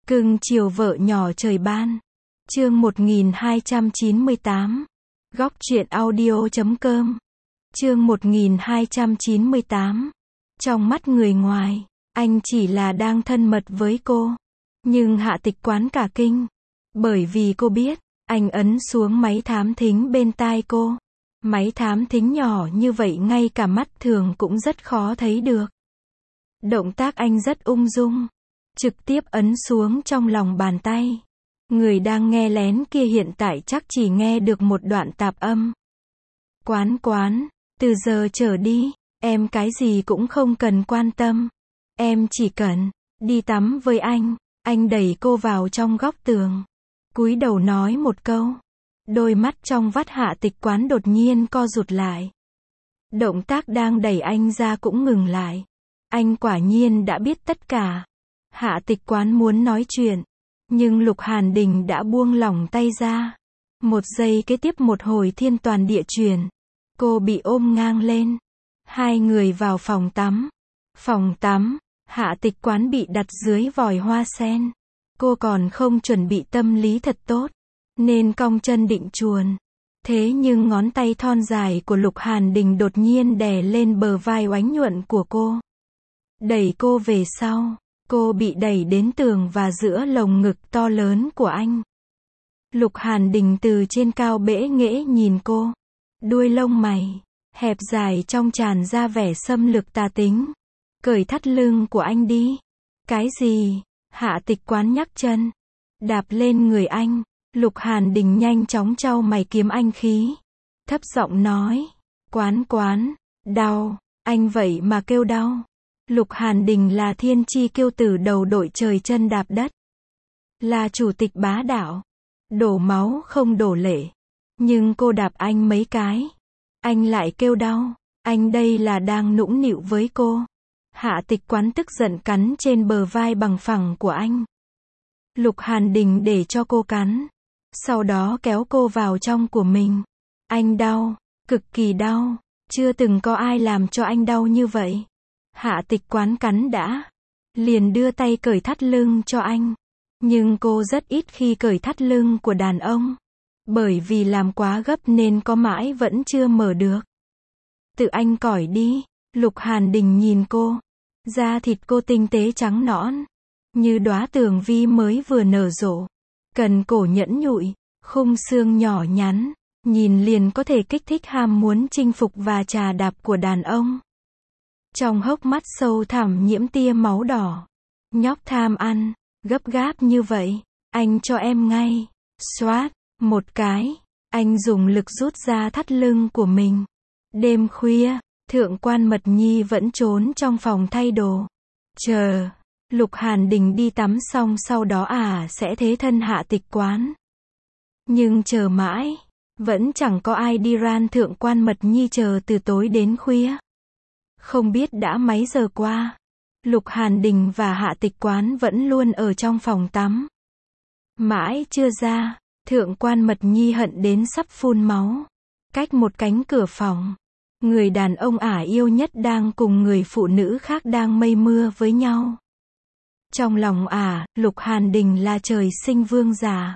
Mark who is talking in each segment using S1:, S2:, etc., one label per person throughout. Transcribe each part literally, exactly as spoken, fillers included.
S1: Cưng chiều vợ nhỏ trời ban. Chương một nghìn hai trăm chín mươi tám. Góc truyện audio chấm com. Chương một nghìn hai trăm chín mươi tám. Trong mắt người ngoài, anh chỉ là đang thân mật với cô. Nhưng Hạ Tịch Quán cả kinh. Bởi vì cô biết, anh ấn xuống máy thám thính bên tai cô. Máy thám thính nhỏ như vậy ngay cả mắt thường cũng rất khó thấy được. Động tác anh rất ung dung. Trực tiếp ấn xuống trong lòng bàn tay. Người đang nghe lén kia hiện tại chắc chỉ nghe được một đoạn tạp âm. Quán quán, từ giờ trở đi, em cái gì cũng không cần quan tâm. Em chỉ cần đi tắm với anh. Anh đẩy cô vào trong góc tường. Cúi đầu nói một câu. Đôi mắt trong vắt Hạ Tịch Quán đột nhiên co rụt lại. Động tác đang đẩy anh ra cũng ngừng lại. Anh quả nhiên đã biết tất cả. Hạ Tịch Quán muốn nói chuyện. Nhưng Lục Hàn Đình đã buông lỏng tay ra. Một giây kế tiếp một hồi thiên toàn địa chuyển. Cô bị ôm ngang lên. Hai người vào phòng tắm. Phòng tắm, Hạ Tịch Quán bị đặt dưới vòi hoa sen. Cô còn không chuẩn bị tâm lý thật tốt. Nên cong chân định chuồn. Thế nhưng ngón tay thon dài của Lục Hàn Đình đột nhiên đè lên bờ vai oánh nhuận của cô. Đẩy cô về sau. Cô bị đẩy đến tường và giữa lồng ngực to lớn của anh. Lục Hàn Đình từ trên cao bẽ nghễ nhìn cô. Đuôi lông mày hẹp dài trong tràn ra vẻ xâm lược tà tính. Cởi thắt lưng của anh đi. Cái gì? Hạ Tịch Quán nhắc chân. Đạp lên người anh. Lục Hàn Đình nhanh chóng trao mày kiếm anh khí. Thấp giọng nói. Quán quán, đau. Anh vậy mà kêu đau. Lục Hàn Đình là thiên chi kiêu tử đầu đội trời chân đạp đất. Là chủ tịch bá đạo. Đổ máu không đổ lệ. Nhưng cô đạp anh mấy cái. Anh lại kêu đau. Anh đây là đang nũng nịu với cô. Hạ Tịch Quán tức giận cắn trên bờ vai bằng phẳng của anh. Lục Hàn Đình để cho cô cắn. Sau đó kéo cô vào trong của mình. Anh đau. Cực kỳ đau. Chưa từng có ai làm cho anh đau như vậy. Hạ Tịch Quán cắn đã. Liền đưa tay cởi thắt lưng cho anh. Nhưng cô rất ít khi cởi thắt lưng của đàn ông. Bởi vì làm quá gấp nên có mãi vẫn chưa mở được. Tự anh cởi đi. Lục Hàn Đình nhìn cô. Da thịt cô tinh tế trắng nõn. Như đóa tường vi mới vừa nở rộ. Cần cổ nhẫn nhụi. Khung xương nhỏ nhắn. Nhìn liền có thể kích thích ham muốn chinh phục và trà đạp của đàn ông. Trong hốc mắt sâu thẳm nhiễm tia máu đỏ. Nhóc tham ăn. Gấp gáp như vậy. Anh cho em ngay. Xoát. Một cái. Anh dùng lực rút ra thắt lưng của mình. Đêm khuya. Thượng quan Mật Nhi vẫn trốn trong phòng thay đồ. Chờ. Lục Hàn Đình đi tắm xong sau đó à sẽ thế thân Hạ Tịch Quán. Nhưng chờ mãi. Vẫn chẳng có ai đi ran Thượng quan Mật Nhi chờ từ tối đến khuya. Không biết đã mấy giờ qua. Lục Hàn Đình và Hạ Tịch Quán vẫn luôn ở trong phòng tắm. Mãi chưa ra. Thượng quan Mật Nhi hận đến sắp phun máu. Cách một cánh cửa phòng. Người đàn ông ả yêu nhất đang cùng người phụ nữ khác đang mây mưa với nhau. Trong lòng ả, Lục Hàn Đình là trời sinh vương giả.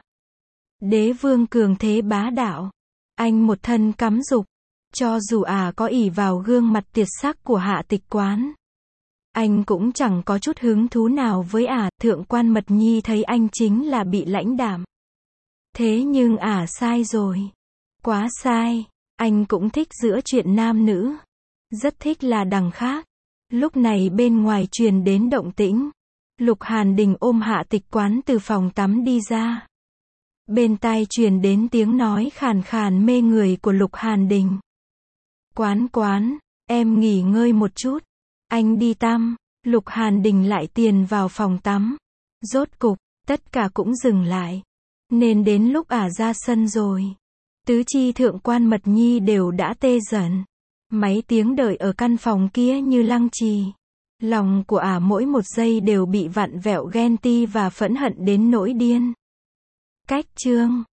S1: Đế vương cường thế bá đạo. Anh một thân cắm dục. Cho dù ả có ỷ vào gương mặt tuyệt sắc của Hạ Tịch Quán. Anh cũng chẳng có chút hứng thú nào với ả. Thượng quan Mật Nhi thấy anh chính là bị lãnh đạm. Thế nhưng ả sai rồi. Quá sai. Anh cũng thích giữa chuyện nam nữ. Rất thích là đằng khác. Lúc này bên ngoài truyền đến động tĩnh. Lục Hàn Đình ôm Hạ Tịch Quán từ phòng tắm đi ra. Bên tai truyền đến tiếng nói khàn khàn mê người của Lục Hàn Đình. Quán quán, em nghỉ ngơi một chút. Anh đi tắm. Lục Hàn Đình lại tiền vào phòng tắm. Rốt cục, tất cả cũng dừng lại. Nên đến lúc ả ra sân rồi. Tứ chi Thượng quan Mật Nhi đều đã tê dần. Mấy tiếng đợi ở căn phòng kia như lăng trì. Lòng của ả mỗi một giây đều bị vặn vẹo ghen ti và phẫn hận đến nỗi điên. Cách chương